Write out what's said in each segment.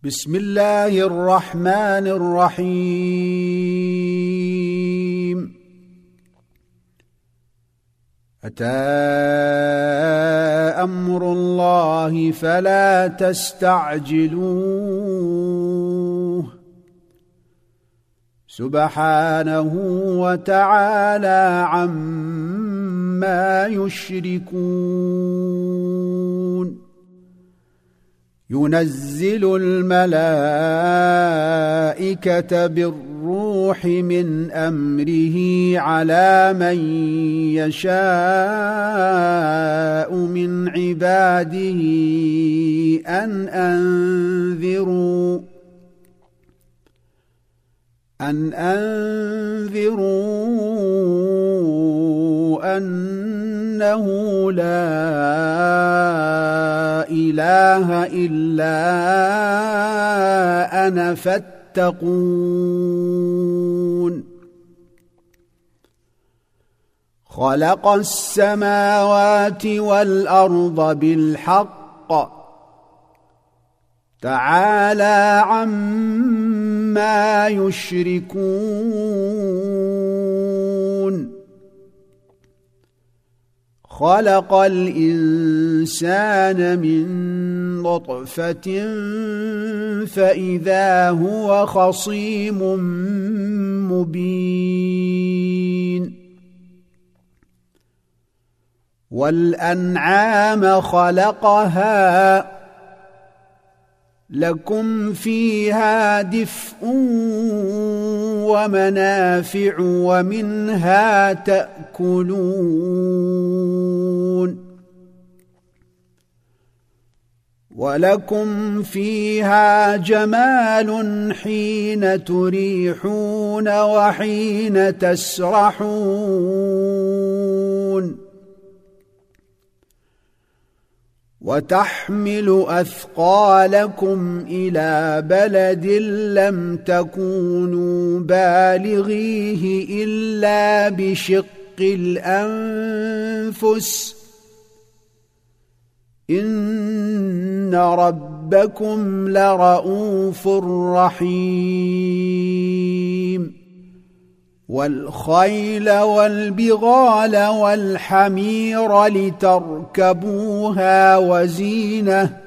بسم الله الرحمن الرحيم. أتى أمر الله فلا تستعجلوه سبحانه وتعالى عما يشركون. ينزل الملائكة بالروح من أمره على من يشاء من عباده أن أنذروا أنه لا إله إلا أنا فاتقون. خلق السماوات والأرض بالحق تعالى عما يشركون. خلق الإنسان من نطفة فإذا هو خصيم مبين. والأنعام خلقها لكم فيها دفء ومنافع ومنها تأكلون. ولكم فيها جمال حين تريحون وحين تسرحون. وتحمل أثقالكم إلى بلد لم تكونوا بالغيه إلا بشق الأنفس إن ربكم لرؤوف رحيم. والخيل والبغال والحمير لتركبوها وزينة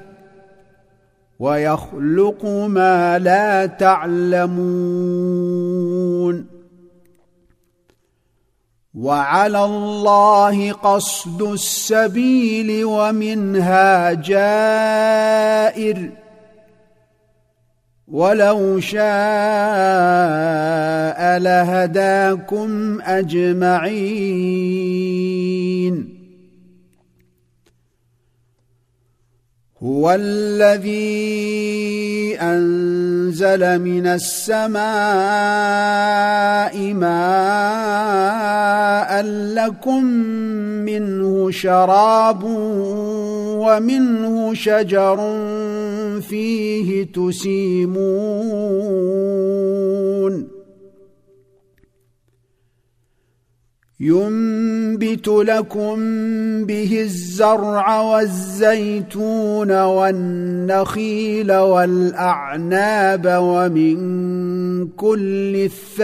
ويخلق ما لا تعلمون. وعلى الله قصد السبيل ومنها جائر ولو شاء لهداكم أجمعين. هو الذي أنزل من السماء ماء لكم منه شراب ومنه شجر فيه تسيمون. ينبت لكم به الزرع والزيتون والنخيل والأعناب ومن كل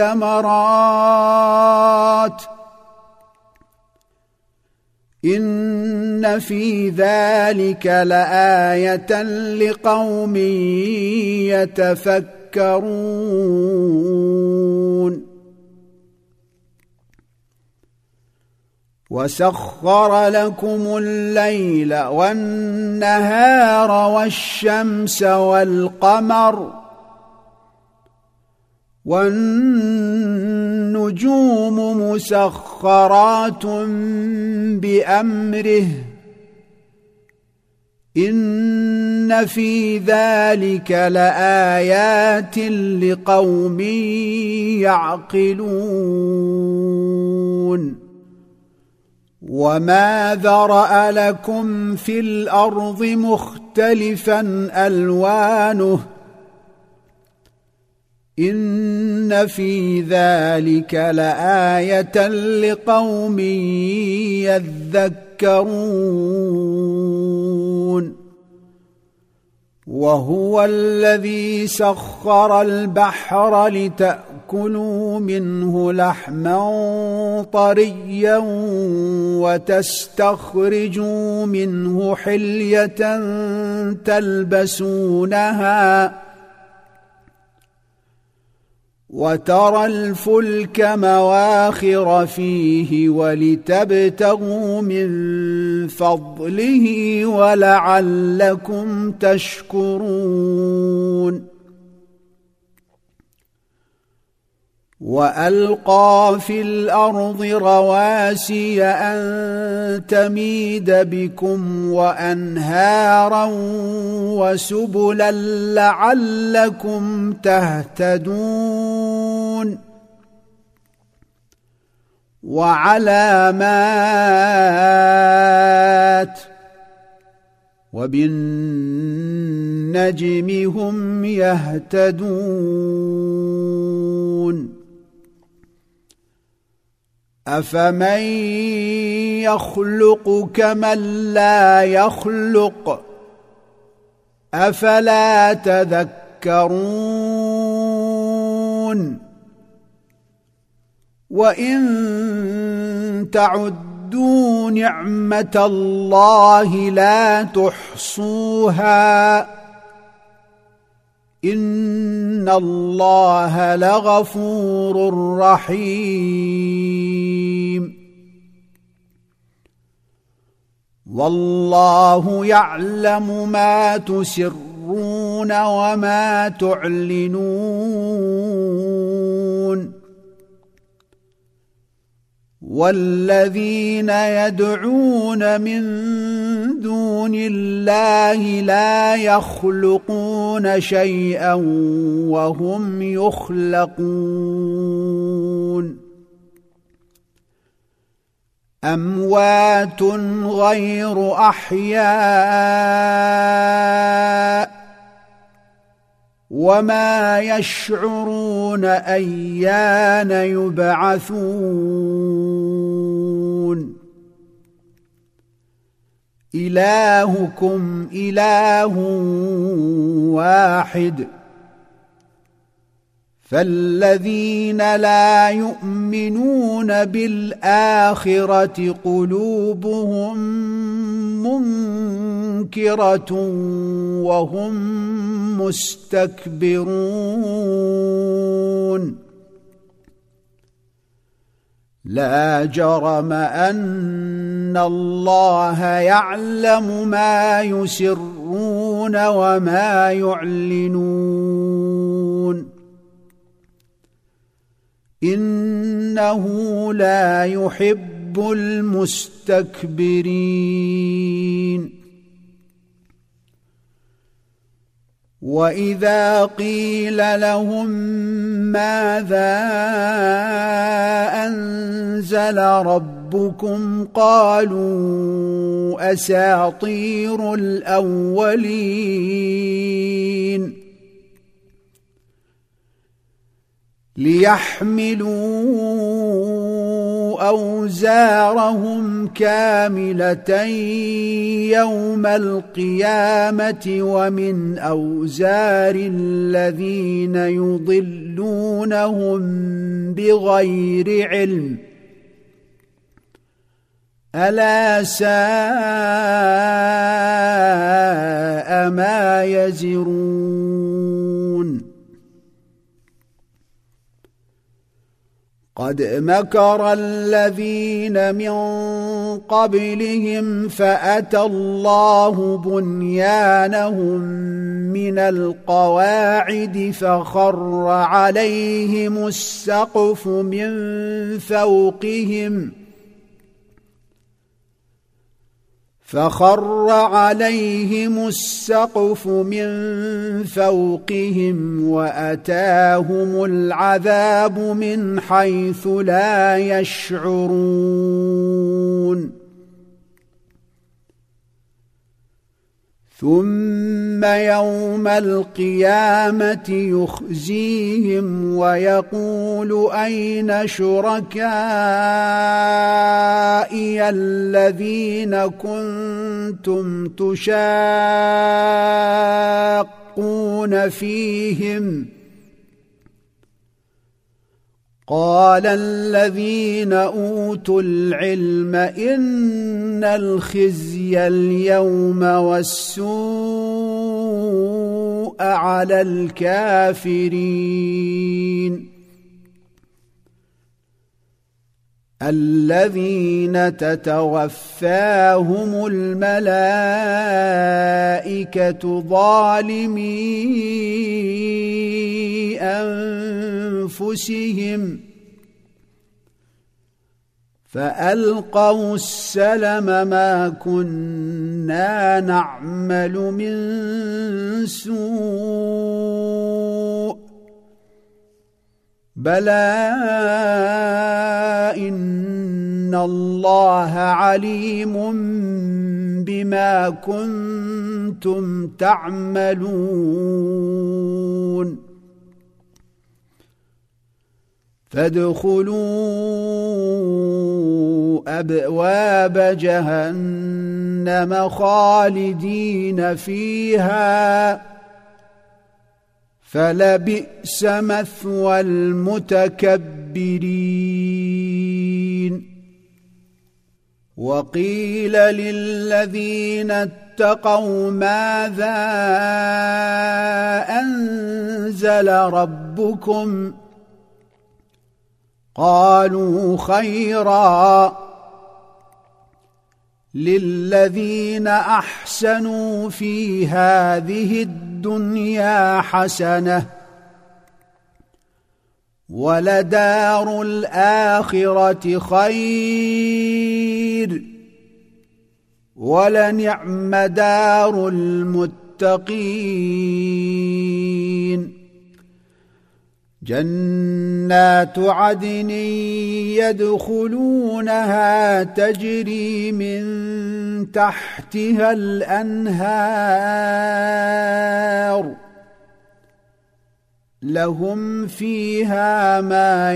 الثمرات إن في ذلك لآية لقوم يتفكرون. وسخر لكم الليل والنهار والشمس والقمر والنجوم مسخرات بأمره إن في ذلك لآيات لقوم يعقلون. وما ذرأ لكم في الأرض مختلفا ألوانه إن في ذلك لآية لقوم يذكرون. وهو الذي سخر البحر لتأكلوا منه لحما طريا وتستخرجوا منه حلية تلبسونها وترى الفلك مواخر فيه ولتبتغوا من فضله ولعلكم تشكرون وألقى في الأرض رواسي أن تميد بكم وأنهارا وسبلا لعلكم تهتدون وعلامات وبالنجم هم يهتدون أفمن يخلق كمن لا يخلق أفلا تذكرون وإن تعدوا نعمة الله لا تحصوها إن الله لغفور رحيم والله يعلم ما تسرون وما تعلنون والذين يدعون من دون الله لا يخلقون شيئا وهم يخلقون أموات غير أحياء وما يشعرون أيان يبعثون إلهكم إله واحد فالذين لا يؤمنون بالآخرة قلوبهم منكرة وهم مستكبرون لا جرم أن الله يعلم ما يسرون وما يعلنون إنه لا يحب المستكبرين وإذا قيل لهم ماذا أنزل ربكم قالوا أساطير الأولين ليحملوا أوزارهم كاملة يوم القيامة ومن أوزار الذين يضلونهم بغير علم ألا ساء ما يزرون قد مكر الذين من قبلهم فأتى الله بنيانهم من القواعد فخر عليهم السقف من فوقهم وأتاهم العذاب من حيث لا يشعرون ثم يوم القيامة يخزيهم ويقول أين شركائي الذين كنتم تشاقون فيهم قال الذين أوتوا العلم إن الخزي اليوم والسوء على الكافرين الذين تتوفاهم الملائكة ظالمي أنفسهم فألقوا السلم ما كنا نعمل من سوء بلى إن الله عليم بما كنتم تعملون فادخلوا أبواب جهنم خالدين فيها فلبئس مثوى المتكبرين وقيل للذين اتقوا ماذا أنزل ربكم قالوا خيرا للذين أحسنوا في هذه الدنيا حسنة ولدار الآخرة خير ولنعم دار المتقين جنات عدن يدخلونها تجري من تحتها الأنهار لهم فيها ما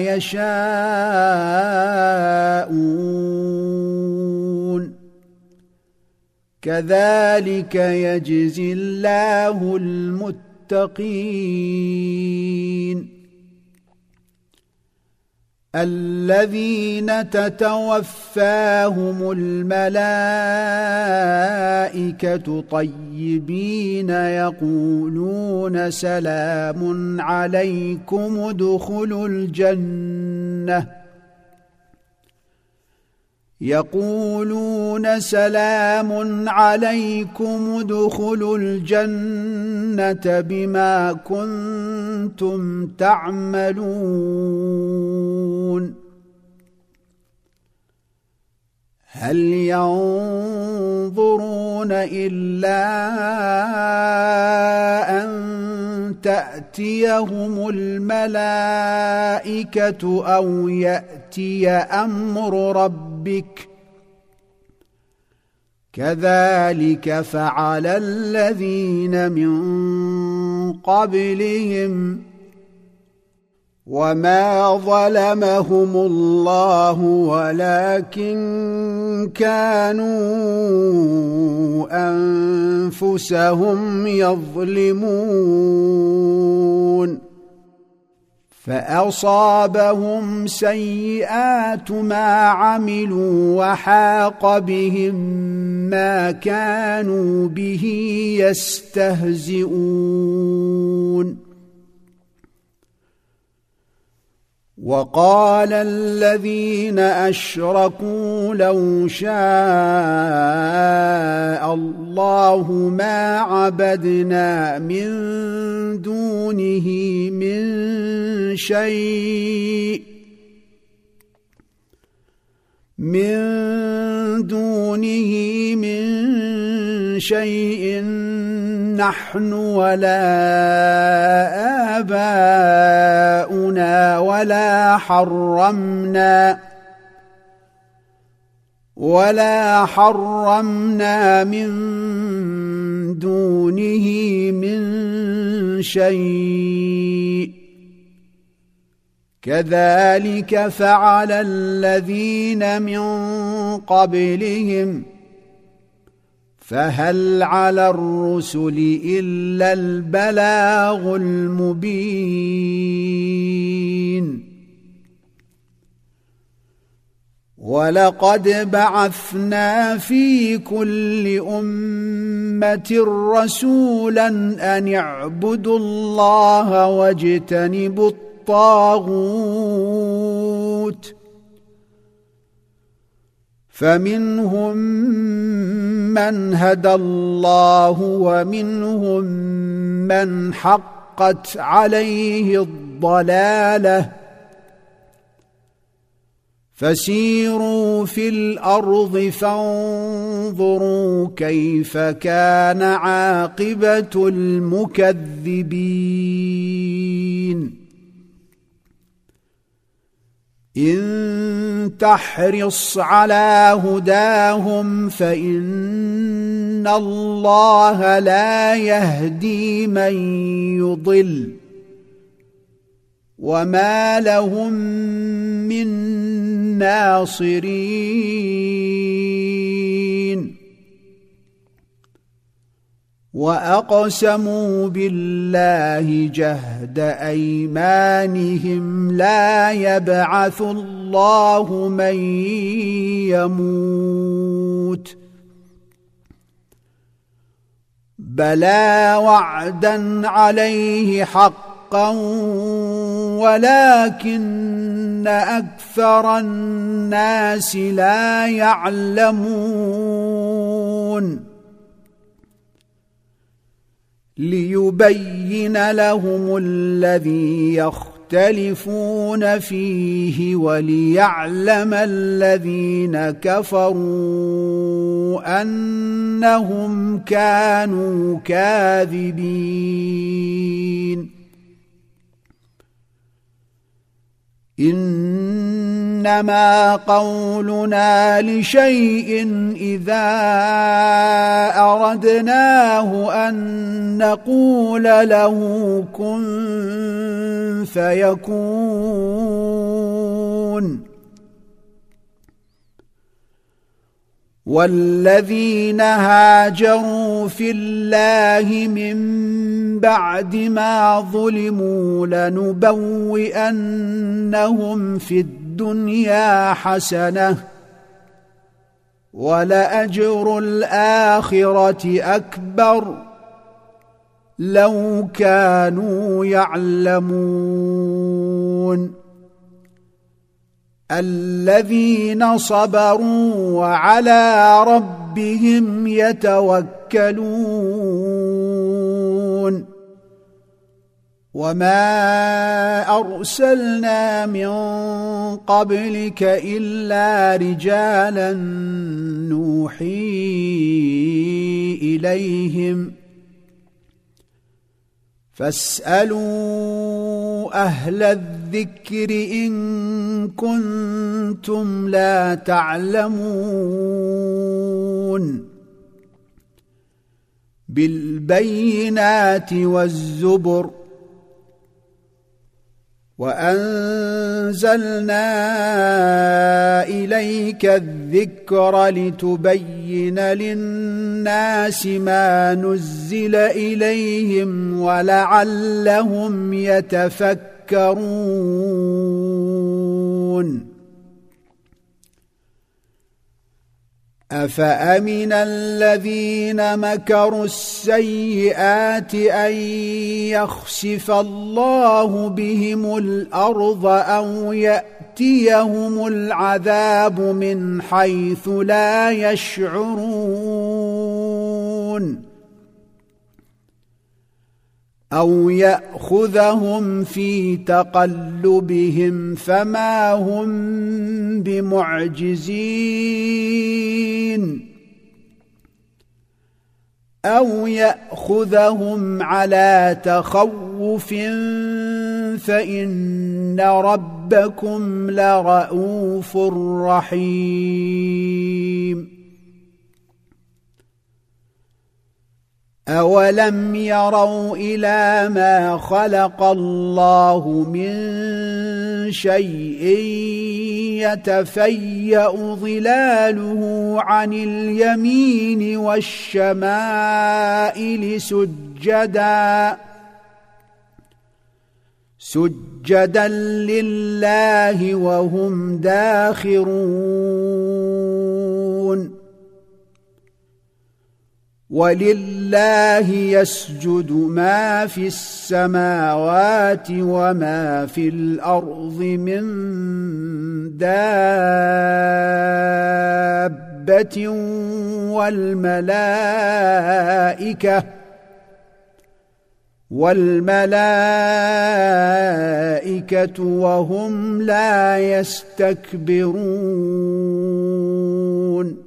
يشاءون كذلك يجزي الله المتقين الذين تتوفاهم الملائكة طيبين يقولون سلام عليكم ادخلوا الجنة يقولون سلام عليكم ادخلوا الجنة بما كنتم تعملون هل ينظرون إلا أن تأتيهم الملائكة أو يأتي أمر ربك كذلك فعل الذين من قبلهم وما ظلمهم الله ولكن كانوا أنفسهم يظلمون فأصابهم سيئات ما عملوا وحاق بهم ما كانوا به يستهزئون وقال الذين أشركوا لو شاء الله ما عبدنا من دونه من شيء نحن ولا آباؤنا ولا حرمنا من دونه من شيء كذلك فعل الذين من قبلهم فهل على الرسل إلا البلاغ المبين ولقد بعثنا في كل أمة رسولا أن اعبدوا الله واجتنبوا الطاغوت فمنهم من هدى الله ومنهم من حقت عليه الضلالة فسيروا في الأرض فانظروا كيف كان عاقبة المكذبين إن تحرص على هداهم فإن الله لا يهدي من يضل وما لهم من ناصرين وأقسموا بالله جهد أيمانهم لا يبعث الله من يموت بلى وعدا عليه حقا ولكن أكثر الناس لا يعلمون ليبين لهم الذي يختلفون فيه وليعلم الذين كفروا أنهم كانوا كاذبين إنما قولنا لشيء إذا أردناه أن نقول له كن فيكون والذين هاجروا في الله من بعد ما ظلموا لنبوئنهم في الدنيا حسنة ولأجر الآخرة أكبر لو كانوا يعلمون الذين صبروا وعلى ربهم يتوكلون وما أرسلنا من قبلك إلا رجالا نوحي إليهم فاسألوا أهل الذكر إن كنتم لا تعلمون بالبينات والزبر وأنزلنا إليك الذكر لتبين للناس ما نزل إليهم ولعلهم يتفكرون أفأمن الذين مكروا السيئات أن يخسف الله بهم الأرض أو يأتيهم العذاب من حيث لا يشعرون أو يأخذهم في تقلبهم فما هم بمعجزين أو يأخذهم على تخوف فإن ربكم لرءوف رحيم أولم يروا إلى ما خلق الله من شيء يتفيأ ظلاله عن اليمين والشمائل سجدا لله وهم داخرون ولله يسجد ما في السماوات وما في الأرض من دابة والملائكة وهم لا يستكبرون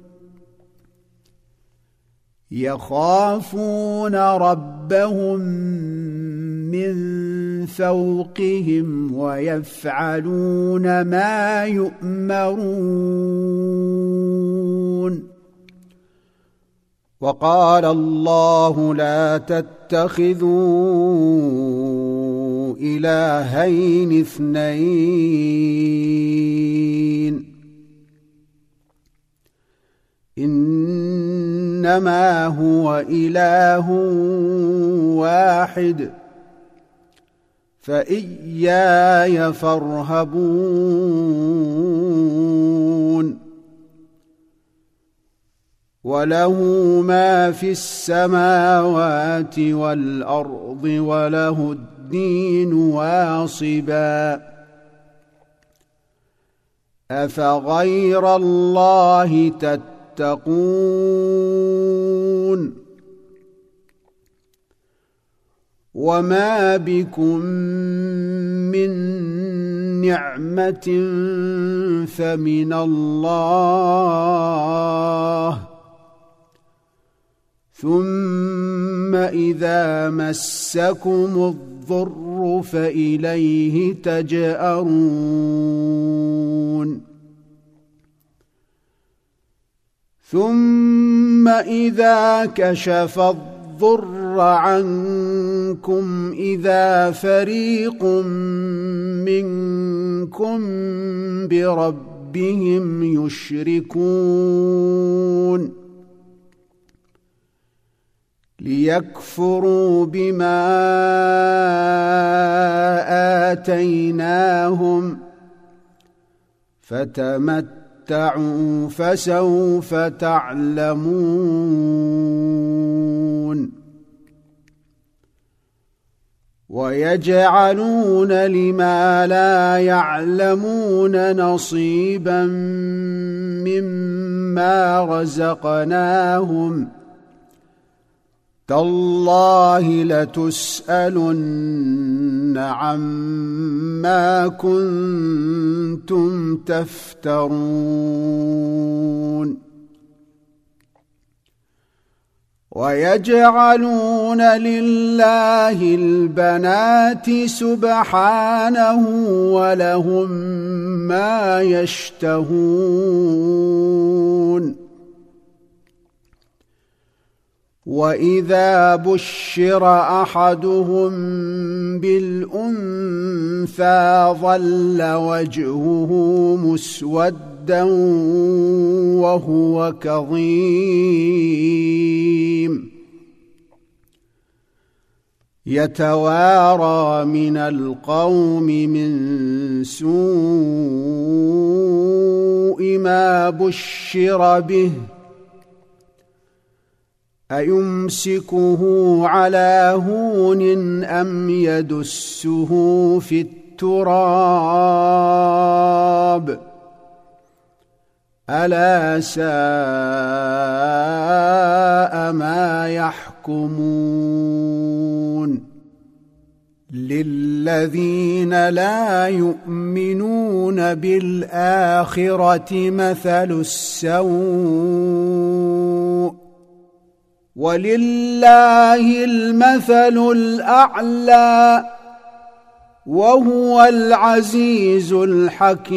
يخافون ربهم من فوقهم ويفعلون ما يؤمرون وقال الله لا تتخذوا إلهين اثنين إنما هو إله واحد فإياي فارهبون وله ما في السماوات والأرض وله الدين واصبا أفغير الله تتقون وما بكم من نعمة فمن الله ثم إذا مسكم الضر فإليه تجأرون ثم إذا كشف الضر عنكم إذا فريق منكم بربهم يشركون ليكفروا بما آتيناهم فتمتعوا فسوف تعلمون ويجعلون لما لا يعلمون نصيبا مما رزقناهم تالله لتسألن عما كنتم تفترون ويجعلون لله البنات سبحانه ولهم ما يشتهون وإذا بشر أحدهم بالأنثى ظل وجهه مسودا وهو كظيم يتوارى من القوم من سوء ما بشر به أيمسكه على هون أم يدسه في التراب ألا ساء ما يحكمون للذين لا يؤمنون بالآخرة مثل السوء ولله المثل الأعلى وهو العزيز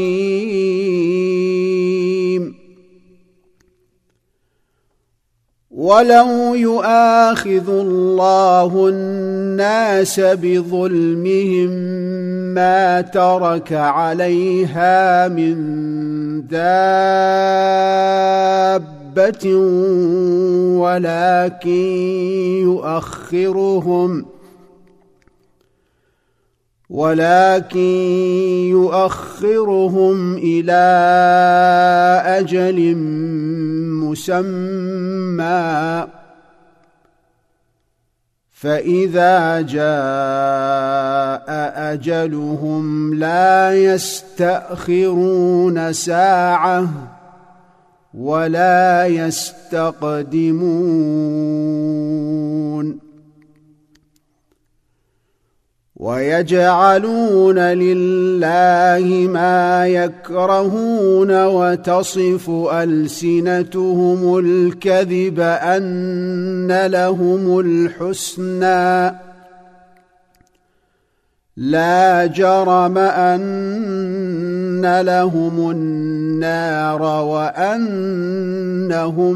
الحكيم ولو يؤاخذ الله الناس بظلمهم ما ترك عليها من دابة ولكن يؤخرهم إلى أجل مسمى فإذا جاء أجلهم لا يستأخرون ساعة ولا يستقدمون ويجعلون لله ما يكرهون وتصف ألسنتهم الكذب أن لهم الحسنى لا جرم أن لهم النار وأنهم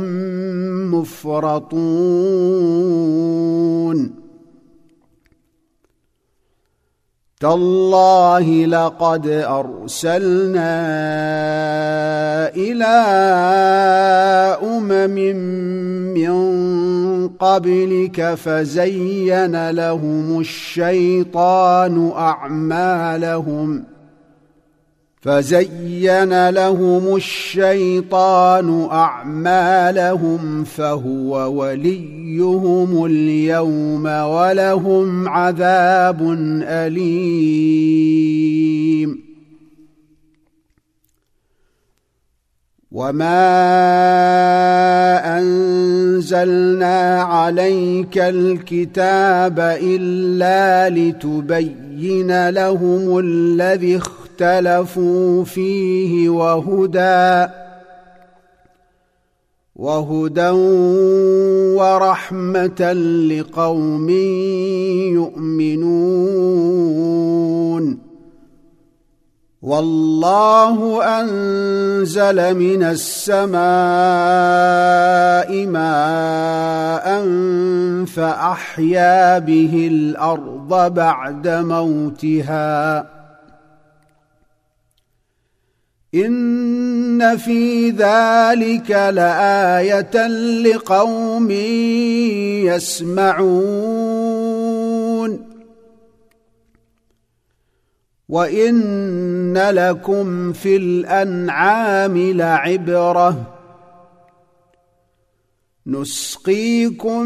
مفرطون تالله لقد أرسلنا إلى أمم من قبلك فزين لهم الشيطان أعمالهم فهو وليهم اليوم ولهم عذاب أليم وما أنزلنا عليك الكتاب إلا لتبين لهم الذي اختلفوا فيه وهدى ورحمة لقوم يؤمنون والله أنزل من السماء ماء فأحيا به الأرض بعد موتها إن في ذلك لآية لقوم يسمعون وإن لكم في الأنعام لعبرة نسقيكم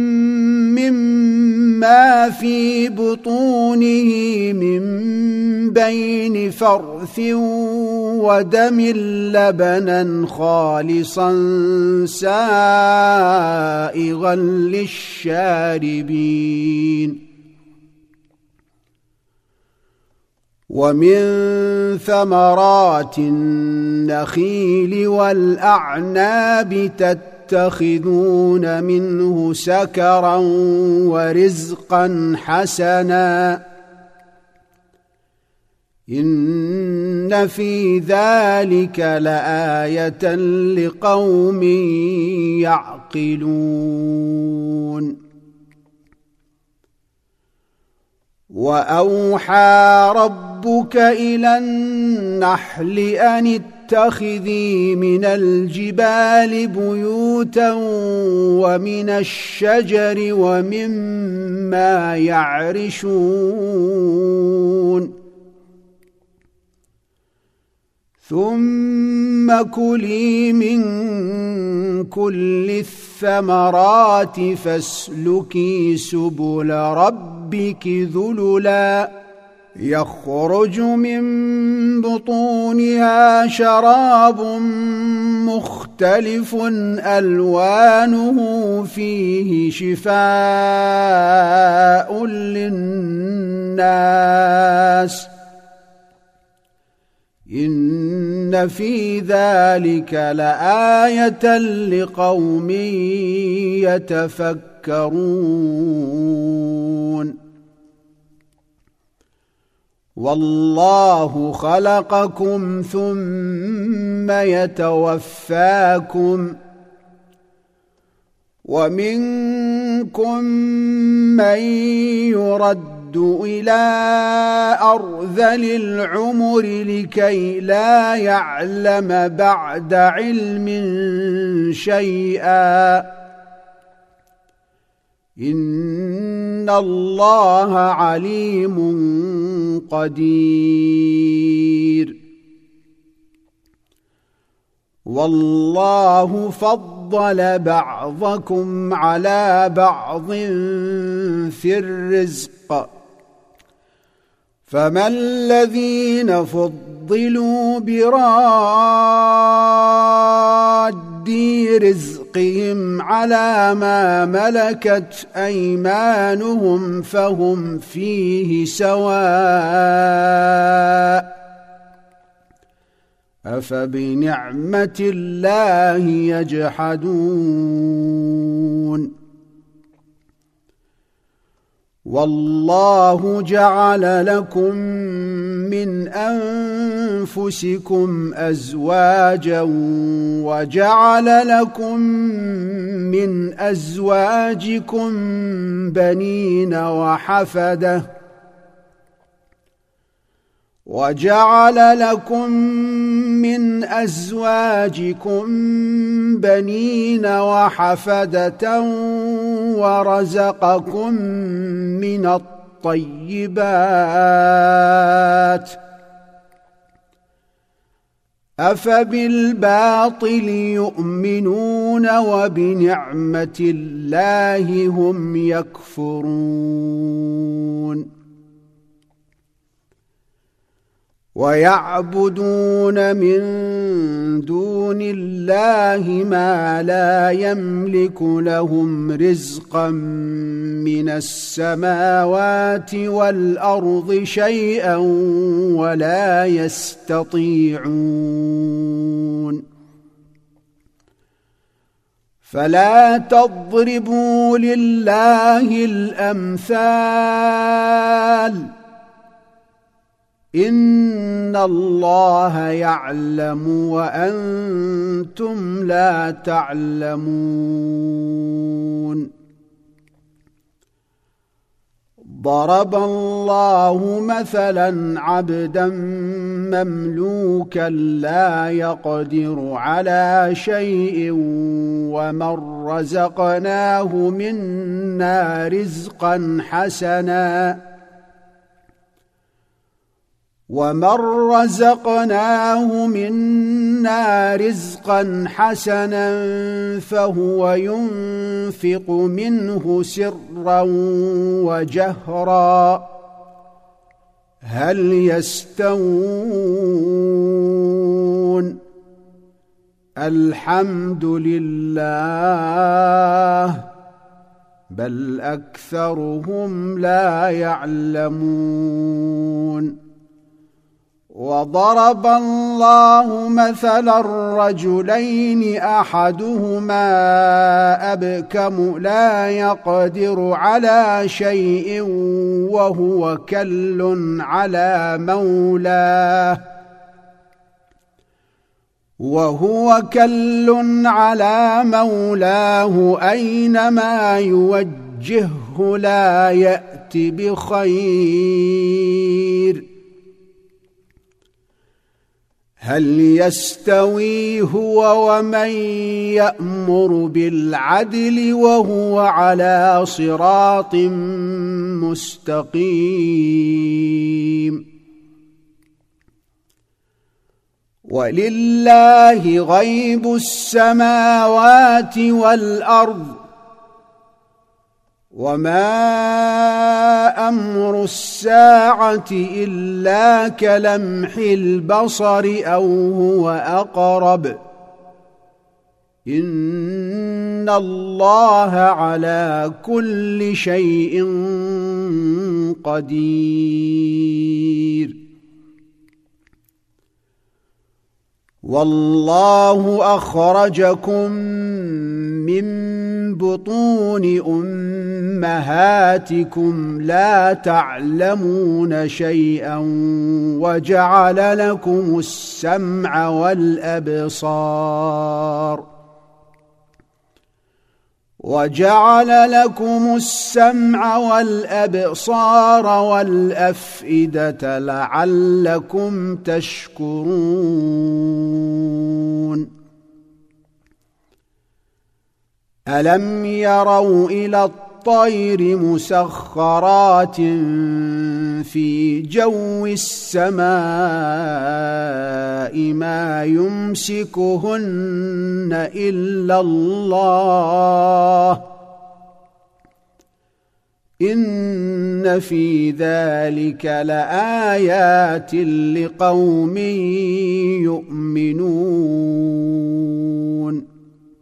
مما في بطونه من بين فرث ودم لبنا خالصا سائغا للشاربين ومن ثمرات النخيل والأعناب تتخذون منه سكرا ورزقا حسنا إن في ذلك لآية لقوم يعقلون وأوحى ربك إلى النحل أن اتخذي من الجبال بيوتا ومن الشجر ومما يعرشون ثم كلي من كل الثمرات فاسلكي سبل ربك ذللا يخرج من بطونها شراب مختلف ألوانه فيه شفاء للناس إن في ذلك لآية لقوم يتفكرون والله خلقكم ثم يتوفاكم ومنكم من يرد إلى أرذل العمر لكي لا يعلم بعد علم شيئا إن الله عليم قدير والله فضل بعضكم على بعض في الرزق فما الذين فضلوا براد رزقهم على ما ملكت أيمانهم فهم فيه سواء أفبنعمة الله يجحدون والله جعل لكم من أنفسكم أزواجا وجعل لكم من أزواجكم بنين وحفدة ورزقكم من الطيبات أفبالباطل يؤمنون وبنعمة الله هم يكفرون ويعبدون من دون الله ما لا يملك لهم رزقا من السماوات والأرض شيئا ولا يستطيعون فلا تضربوا لله الأمثال إن الله يعلم وأنتم لا تعلمون ضرب الله مثلا عبدا مملوكا لا يقدر على شيء ومن رزقناه منا رزقا حسنا فهو ينفق منه سرا وجهرا هل يستوون الحمد لله بل أكثرهم لا يعلمون وضرب الله مثلا رجلين أحدهما أبكم لا يقدر على شيء وهو كل على مولاه أينما يوجهه لا يأت بخير هل يستوي هو ومن يأمر بالعدل وهو على صراط مستقيم ولله غيب السماوات والأرض وما أمر الساعة إلا كلمح البصر أو هو أقرب إن الله على كل شيء قدير والله أخرجكم من بطون أمهاتكم لا تعلمون شيئا وجعل لكم السمع والأبصار وجعل لكم السمع والأبصار والأفئدة لعلكم تشكرون ألم يروا إلى الطير مسخرات في جو السماء ما يمسكهن إلا الله إن في ذلك لآيات لقوم يؤمنون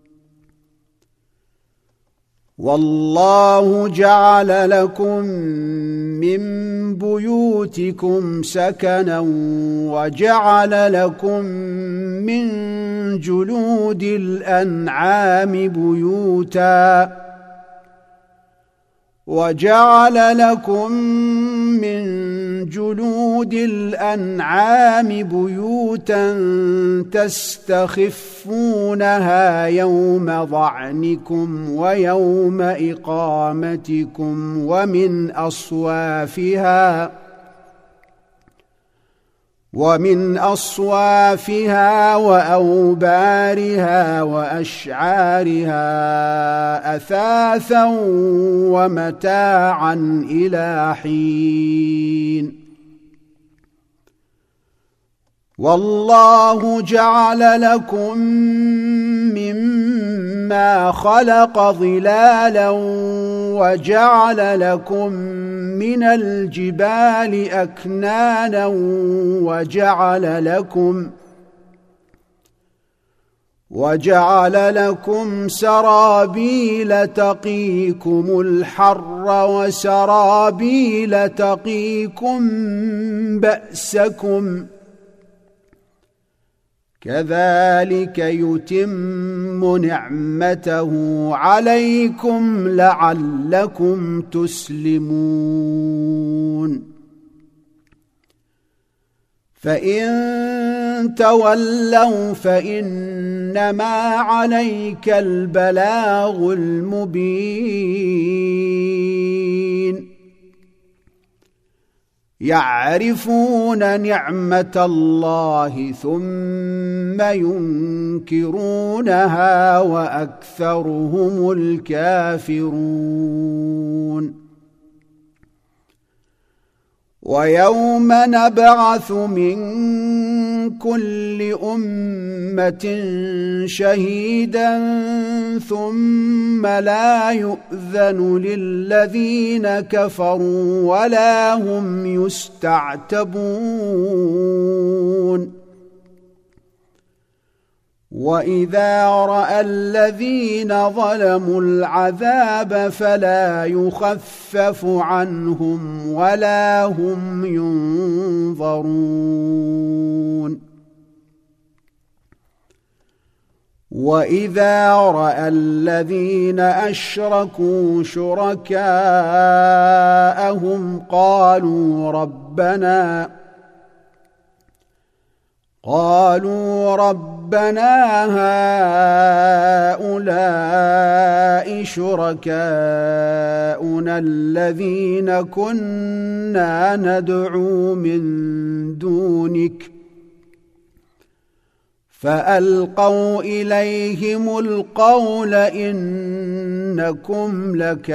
والله جعل لكم من بيوتكم سكنا وجعل لكم من جلود الأنعام بيوتا تستخفونها يوم ظعنكم ويوم إقامتكم ومن أصوافها وأوبارها وأشعارها أثاثا ومتاعا إلى حين والله جعل لكم مما خلق ظلالا وجعل لكم من الجبال أكنانا وجعل لكم سرابيل تقيكم الحر وسرابيل تقيكم بأسكم كذلك يتم نعمته عليكم لعلكم تسلمون فإن تولوا فإنما عليك البلاغ المبين يعرفون نعمة الله ثم ينكرونها وأكثرهم الكافرون ويوم نبعث من كل أمة شهيدا ثم لا يؤذن للذين كفروا ولا هم يستعتبون وإذا رأى الذين ظلموا العذاب فلا يخفف عنهم ولا هم ينظرون وإذا رأى الذين أشركوا شركاءهم قالوا ربنا هؤلاء شركاؤنا الذين كنا ندعو من دونك فألقوا إليهم القول إنكم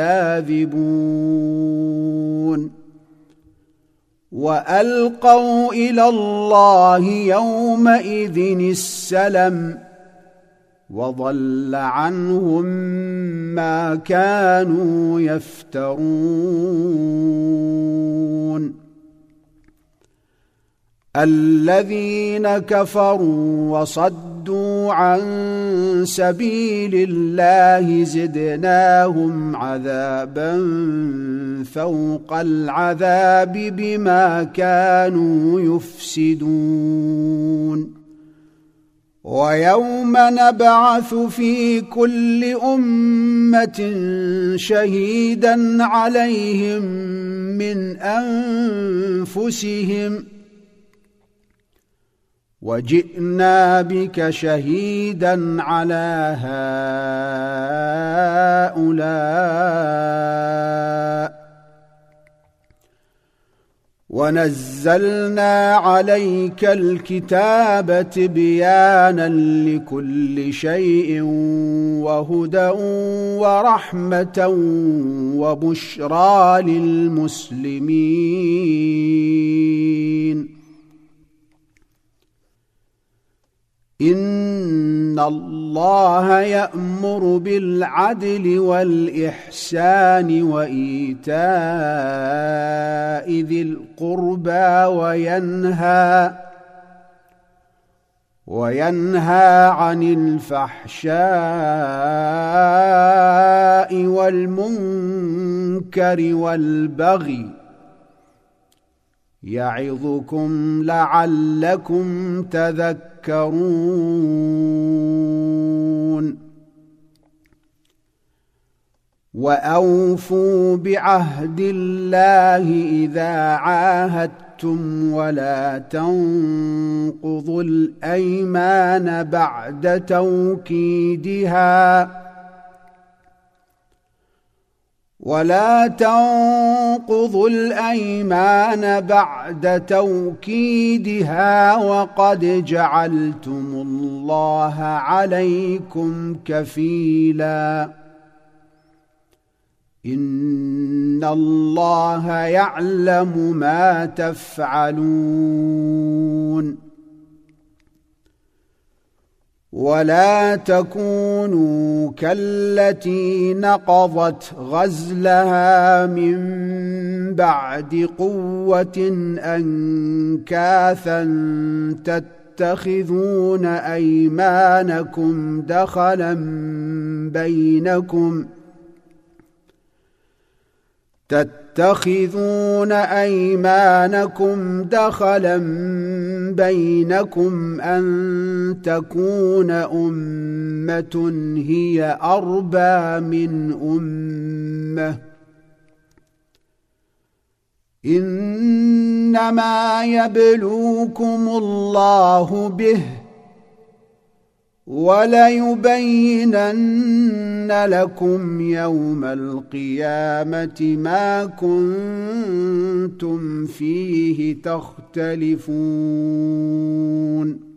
لكاذبون وألقوا إلى الله يومئذ السلم وضل عنهم ما كانوا يفترون الذين كفروا وصدوا عن سبيل الله زدناهم عذابا فوق العذاب بما كانوا يفسدون ويوم نبعث في كل أمة شهيدا عليهم من أنفسهم وجئنا بك شهيدا على هؤلاء ونزلنا عليك الكتاب تبيانا لكل شيء وهدى ورحمة وبشرى للمسلمين إن الله يأمر بالعدل والإحسان وإيتاء ذي القربى وينهى عن الفحشاء والمنكر والبغي يعظكم لعلكم تذكرون وأوفوا بعهد الله إذا عاهدتم ولا تنقضوا الأيمان بعد توكيدها وقد جعلتم الله عليكم كفيلا إن الله يعلم ما تفعلون ولا تكونوا كالتي نقضت غزلها من بعد قوة أنكاثا تتخذون أيمانكم دخلا بينكم أن تكون أمة هي أربى من أمة إنما يبلوكم الله به وليبينن لكم يوم القيامة ما كنتم فيه تختلفون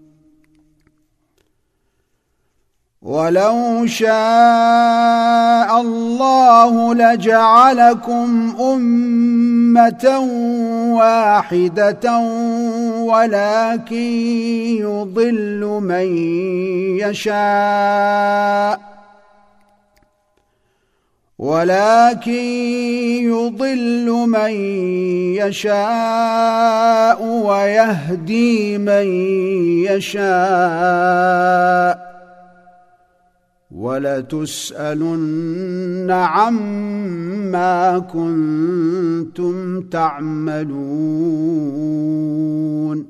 ولو شاء الله لجعلكم أمة واحدة ولكن يضل من يشاء ويهدي من يشاء ولتسألن عما كنتم تعملون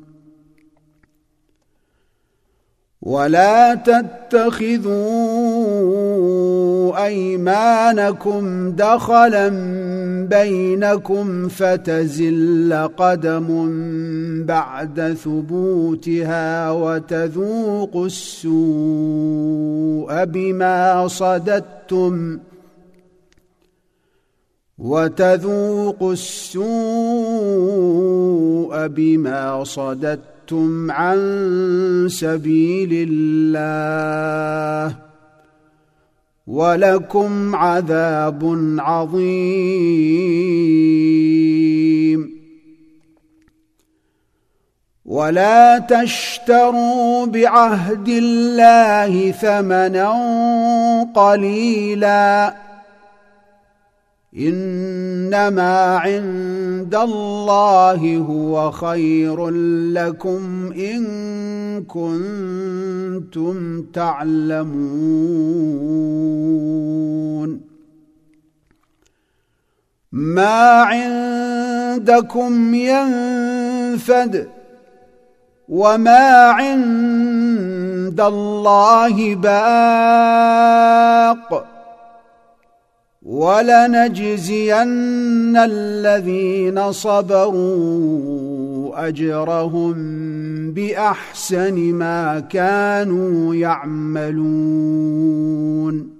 ولا تتخذوا أيمانكم دخلا بينكم فتزل قدم بعد ثبوتها وتذوقوا السوء بما صددتم عن سبيل الله ولكم عذاب عظيم ولا تشتروا بعهد الله ثمنا قليلا إنما عند الله هو خير لكم إن كنتم تعلمون ما عندكم ينفد وما عند الله باق ولنجزين الذين صبروا أجرهم بأحسن ما كانوا يعملون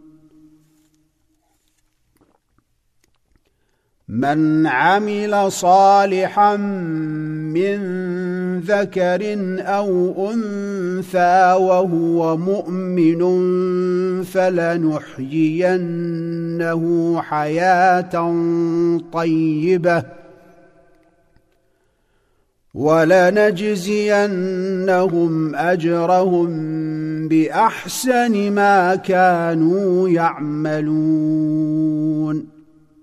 من عمل صالحا من ذكر أو أنثى وهو مؤمن فلنحيينه حياة طيبة ولنجزينهم أجرهم بأحسن ما كانوا يعملون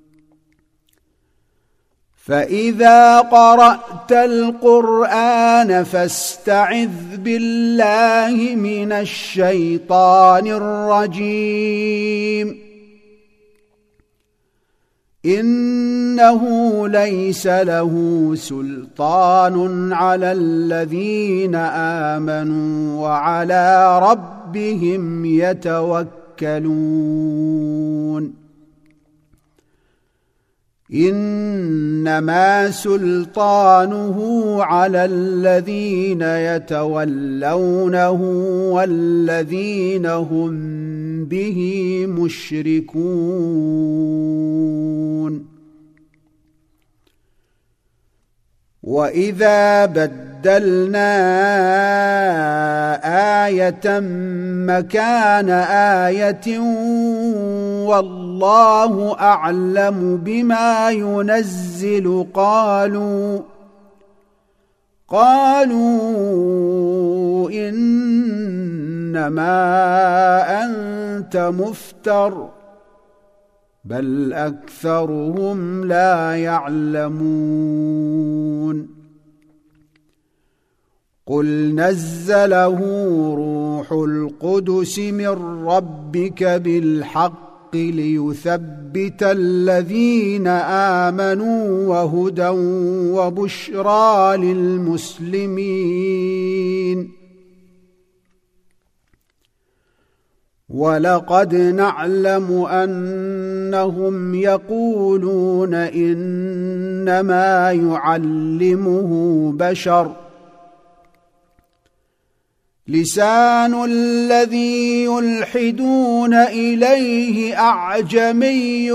فإذا قرأت القرآن فاستعذ بالله من الشيطان الرجيم إنه ليس له سلطان على الذين آمنوا وعلى ربهم يتوكلون إنما سلطانه على الذين يتولونه والذين هم به مشركون وإذا بدلنا آية مكان آية والله أعلم بما ينزل قالوا إنما أنت مفتر بل أكثرهم لا يعلمون قل نزله روح القدس من ربك بالحق ليثبت الذين آمنوا وهدى وبشرى للمسلمين ولقد نعلم أنهم يقولون إنما يعلمه بشر لسان الذي يلحدون إليه أعجمي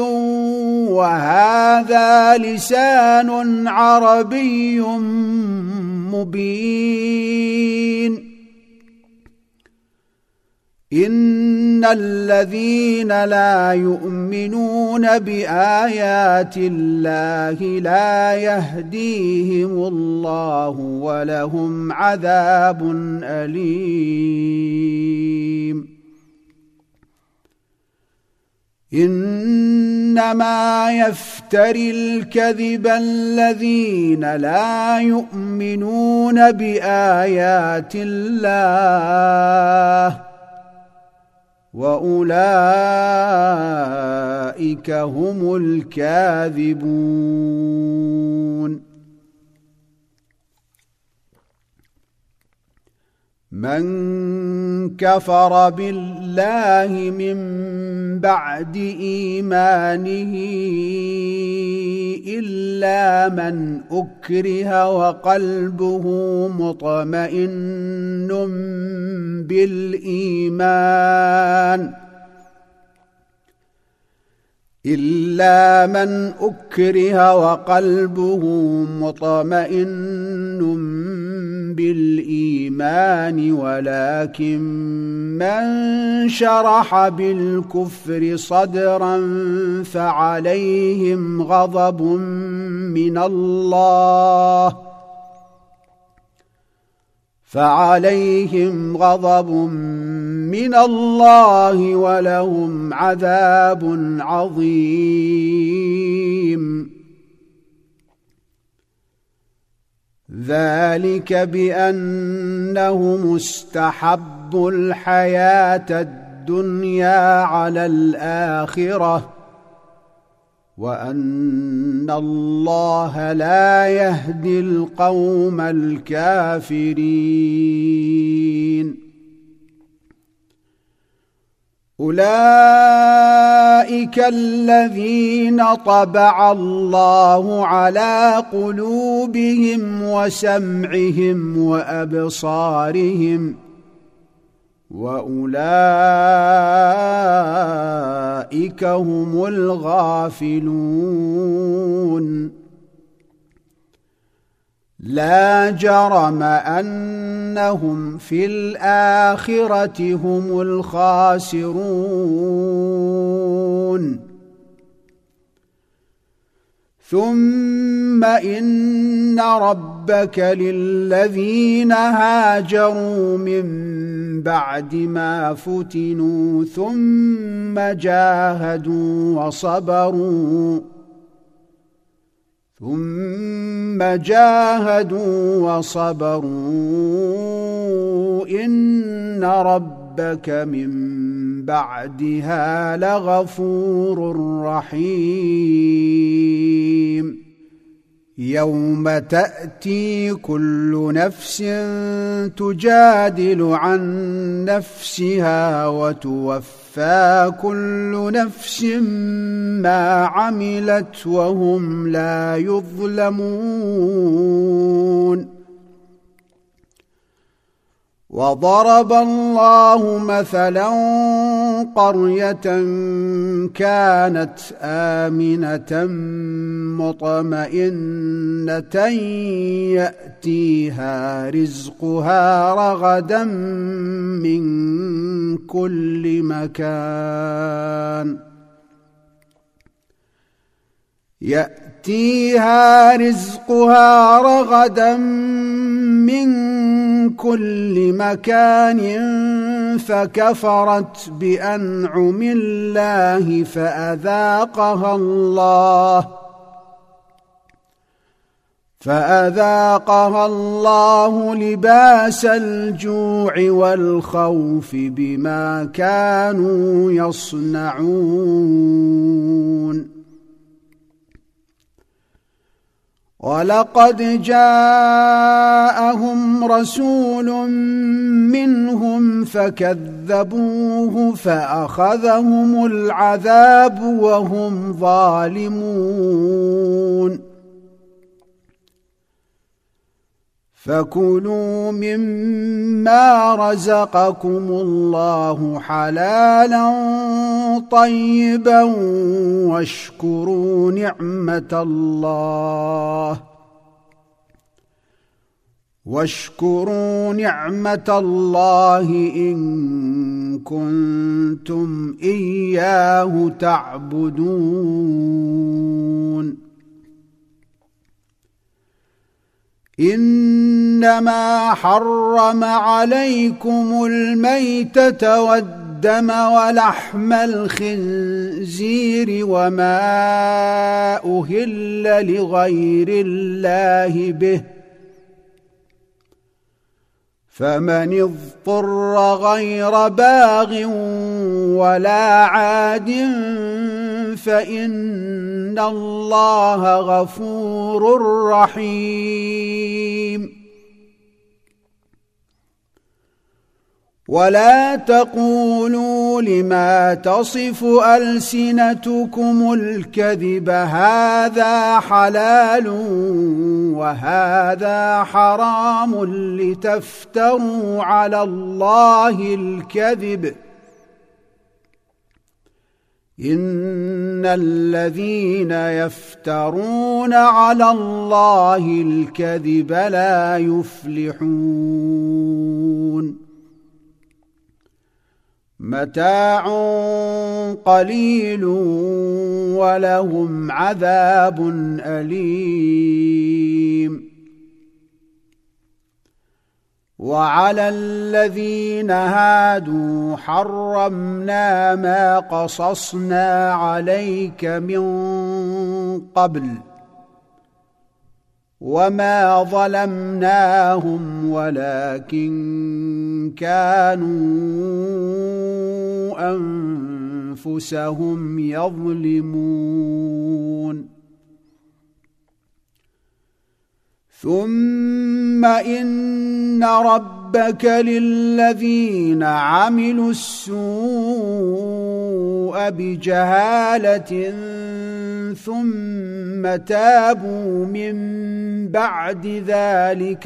وهذا لسان عربي مبين إن الذين لا يؤمنون بآيات الله لا يهديهم الله ولهم عذاب أليم إنما يفتري الكذب الذين لا يؤمنون بآيات الله وأولئك هم الكاذبون من كفر بالله من بعد إيمانه إلا من أكره وقلبه مطمئن بالإيمان إلا من أكره وقلبه مطمئن بالإيمان ولكن من شرح بالكفر صدرا فعليهم غضب من الله ولهم عذاب عظيم ذلك بأنهم استحبوا الحياة الدنيا على الآخرة وأن الله لا يهدي القوم الكافرين أولئك الذين طبع الله على قلوبهم وسمعهم وأبصارهم وأولئك هم الغافلون لا جرم أنهم في الآخرة هم الخاسرون ثم إن ربك للذين هاجروا من بعد ما فتنوا ثم جاهدوا وصبروا إن ربك من بعدها لغفور رحيم يوم تأتي كل نفس تجادل عن نفسها وتوفى كل نفس ما عملت وهم لا يظلمون وضرب الله مثلا قرية كانت آمنة مطمئنة يأتيها رزقها رغدا من كل مكان فكفرت بأنعم الله فأذاقها الله لباس الجوع والخوف بما كانوا يصنعون ولقد جاءهم رسول منهم فكذبوه فأخذهم العذاب وهم ظالمون فكلوا مما رزقكم الله حلالا طيبا واشكروا نعمة الله إن كنتم إياه تعبدون إنما حرم عليكم الميتة والدم ولحم الخنزير وما أهل لغير الله به فمن اضطر غير باغ ولا عاد فإن الله غفور رحيم ولا تقولوا لما تصف ألسنتكم الكذب هذا حلال وهذا حرام لتفتروا على الله الكذب إن الذين يفترون على الله الكذب لا يفلحون متاع قليل ولهم عذاب أليم وعلى الذين هادوا حرمنا ما قصصنا عليك من قبل وما ظلمناهم ولكن كانوا أنفسهم يظلمون ثم إن ربك ربك للذين عملوا السوء بجهالة ثم تابوا من بعد ذلك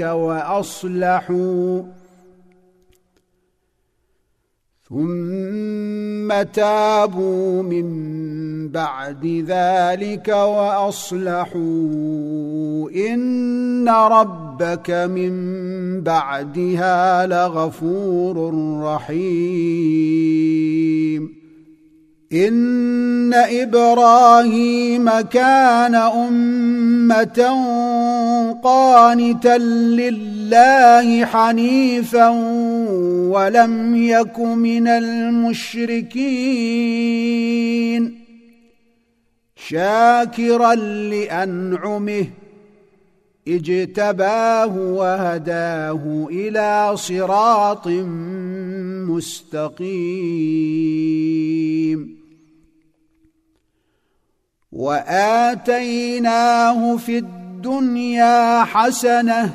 وأصلحوا إن ربك من بعدها لغفور رحيم إن إبراهيم كان أمة قانتا لله حنيفا ولم يك من المشركين شاكرا لأنعمه اجتباه وهداه إلى صراط مستقيم وآتيناه في الدنيا حسنة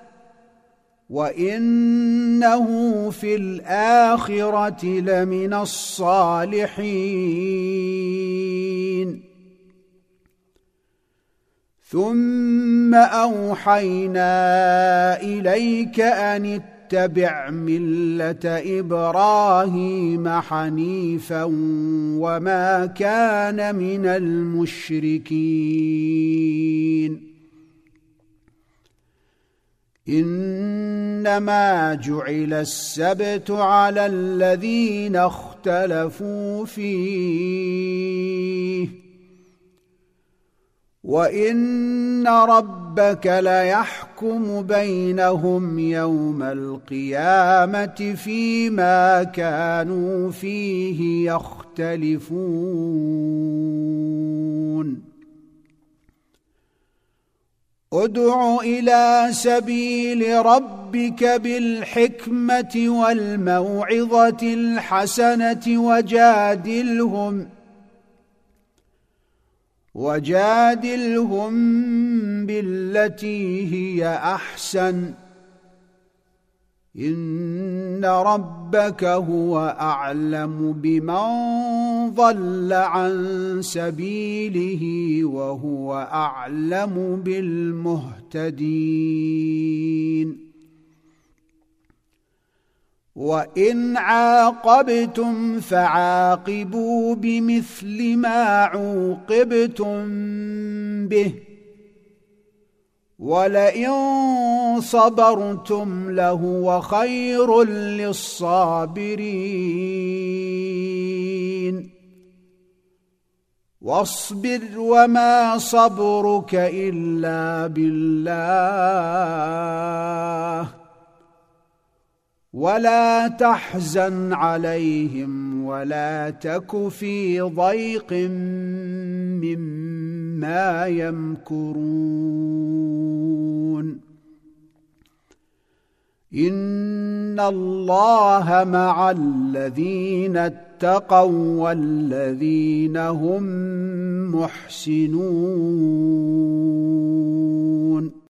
وإنه في الآخرة لمن الصالحين ثم أوحينا إليك أن اتبع ملة إبراهيم حنيفا وما كان من المشركين إنما جعل السبت على الذين اختلفوا فيه وإن ربك ليحكم بينهم يوم القيامة فيما كانوا فيه يختلفون ادع إلى سبيل ربك بالحكمة والموعظة الحسنة وجادلهم بالتي هي أحسن إن ربك هو أعلم بمن ضل عن سبيله وهو أعلم بالمهتدين وإن عاقبتم فعاقبوا بمثل ما عوقبتم به ولئن صبرتم لهو خير للصابرين واصبر وما صبرك إلا بالله ولا تحزن عليهم ولا تك في ضيق مما يمكرون إن الله مع الذين اتقوا والذين هم محسنون